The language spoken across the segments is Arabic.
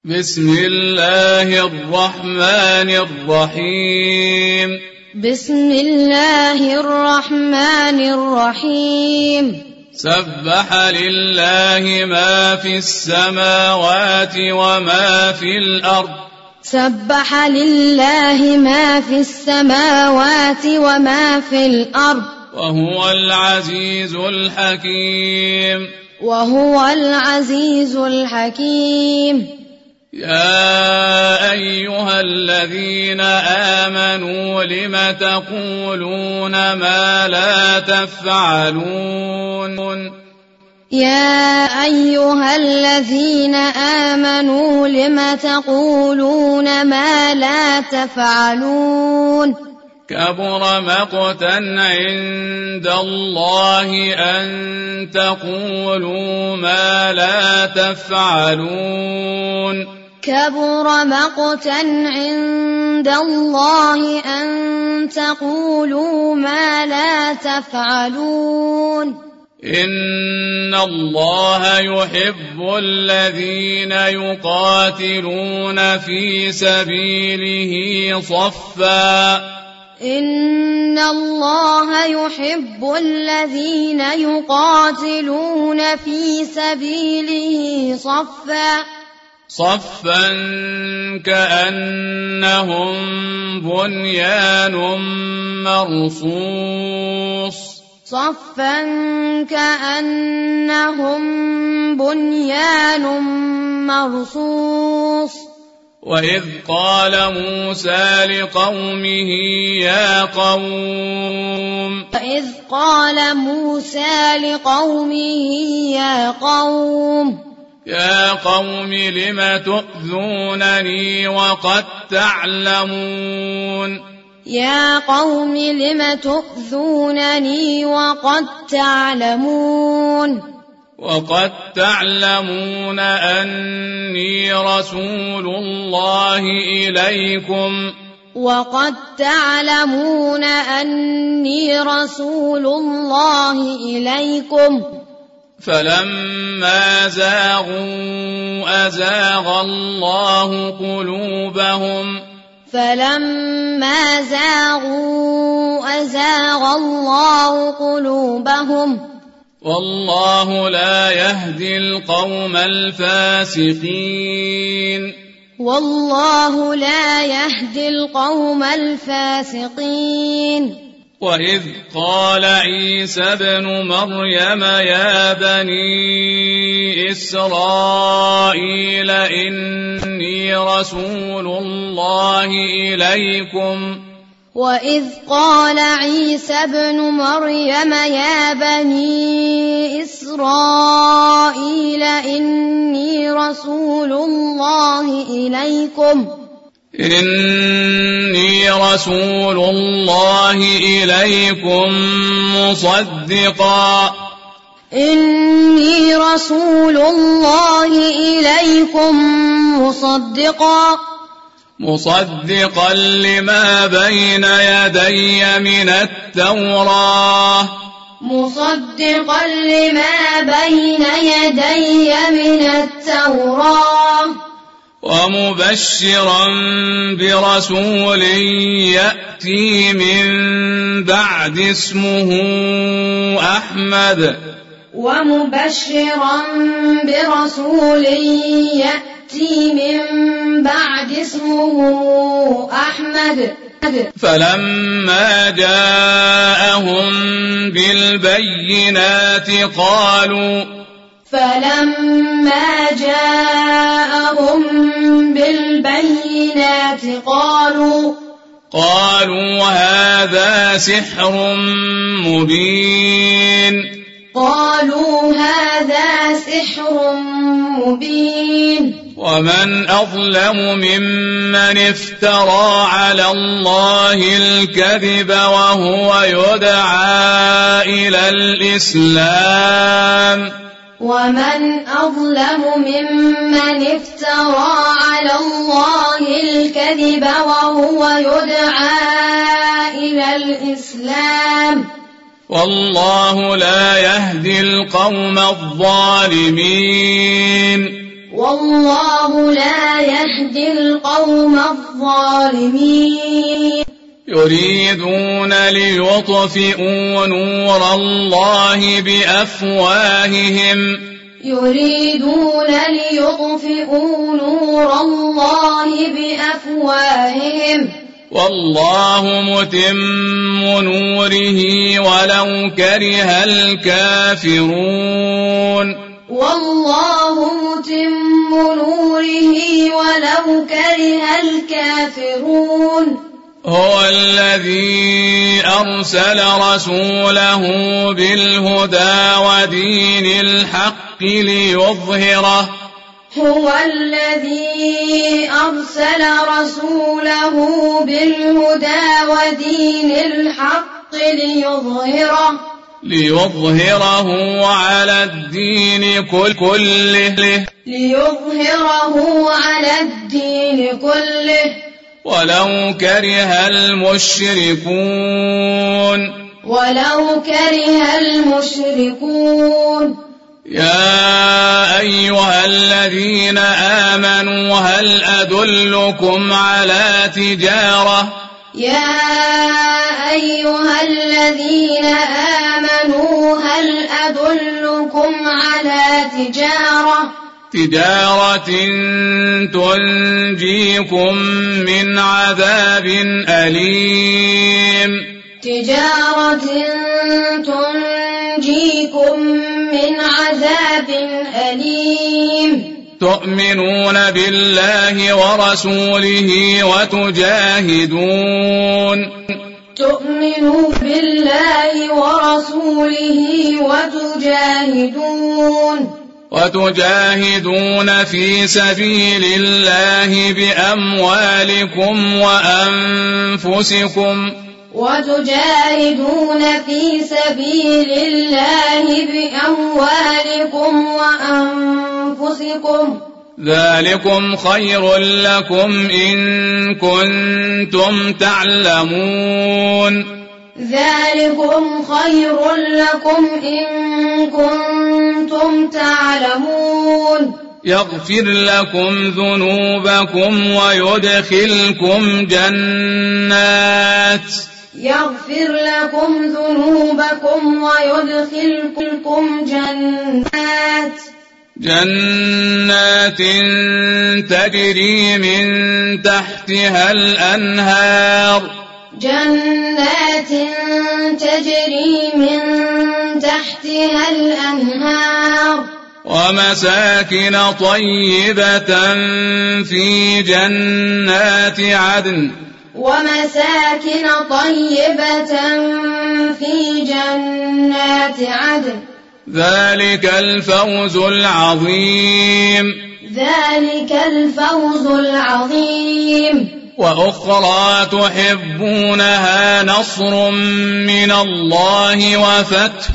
بسم الله الرحمن الرحيم. بسم الله الرحمن الرحيم. سبح لله ما في السماوات وما في الأرض. سبح لله ما في السماوات وما في الأرض. وهو العزيز الحكيم. وهو العزيز الحكيم. يا أيها الذين آمنوا لم تقولون ما لا تفعلون. يا أيها الذين آمنوا لم تقولون ما لا تفعلون. كبر مقتا عند الله أن تقولوا ما لا تفعلون. كبر مقتا عند الله أن تقولوا ما لا تفعلون. إن الله يحب الذين يقاتلون في سبيله صفا. إن الله يحب الذين يقاتلون في سبيله صفا كأنهم بنيان مرصوص. صفا كأنهم بنيان مرصوص. وإذ قال موسى لقومه يا قوم. وإذ قال موسى لقومه يا قوم. يا قوم لم تؤذونني وقد تعلمون. يا قوم لم تؤذونني وقد تعلمون. وقد تعلمون أني رسول الله إليكم. وقد تعلمون أني رسول الله إليكم. فلما زاغوا أزاغ الله قلوبهم. فلما زاغوا أزاغ الله قلوبهم. والله لا يهدي القوم الفاسقين. والله لا يهدي القوم الفاسقين. وإذ قال عيسى ابن مريم يا بني إسرائيل إني رسول الله إليكم. وإذ قال عيسى ابن مريم يا بني إسرائيل إني رسول الله إليكم. إني رسول الله إليكم مصدقا. إني رسول الله إليكم مصدقا لما بين يدي من التوراة. مصدقا لما بين يدي من التوراة. ومبشرا برسول يأتي من بعد اسمه أحمد. ومبشرا برسول يأتي من بعد اسمه أحمد. فلما جاءهم بالبينات قالوا هذا سحر مبين. ومن أظلم ممن افترى على الله الكذب وهو يدعى إلى الإسلام. ومن أظلم ممن افترى على الله الكذب وهو يدعى إلى الإسلام. والله لا يهدي القوم الظالمين. والله لا لا يهدي القوم الظالمين يريدون ليطفئوا نور الله بأفواههم والله متم نوره ولو كره الكافرون هو الذي أرسل رسوله بالهدى ودين الحق ليظهره على الدين كله ولو كره المشركون يا أيها الذين آمنوا هل أدلكم على تجارة تنجيكم من عذاب أليم تؤمنون بالله ورسوله وتجاهدون في سبيل الله بأموالكم وأنفسكم ذلكم خير لكم إن كنتم تعلمون يغفر لكم ذنوبكم ويدخلكم جنات تجري من تحتها الأنهار ومساكن طيبة في جنات عدن ذلك الفوز العظيم وأخرى تحبونها نصر من الله وفتح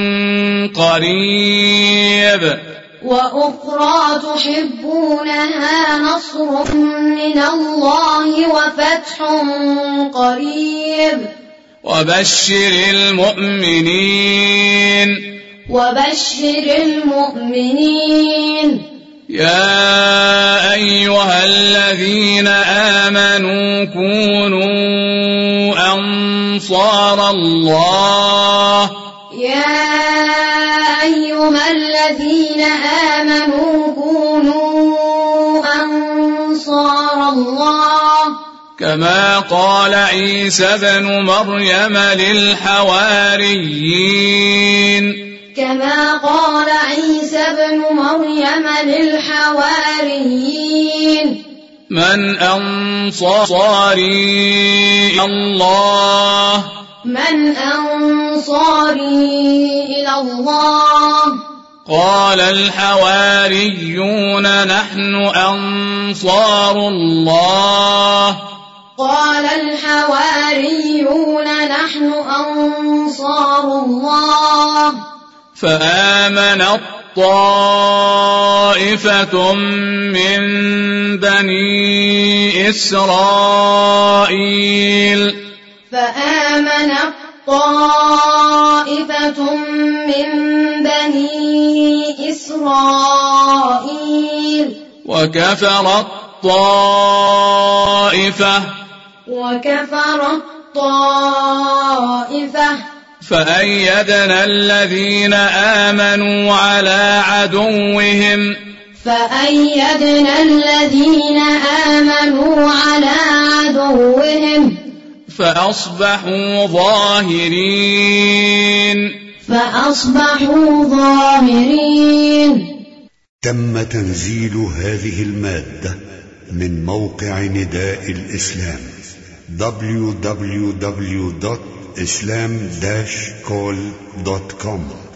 قريب وبشر المؤمنين يا أيها الذين آمنوا كونوا أنصار الله كما قال عيسى ابن مريم للحواريين من أنصاري الله إلى الله قال الحواريون نحن أنصار الله فآمنت طائفة من بني إسرائيل وكفرت الطائفة فأيدنا الذين آمنوا على عدوهم فأصبحوا ظاهرين. تم تنزيل هذه المادة من موقع نداء الإسلام www.islam-call.com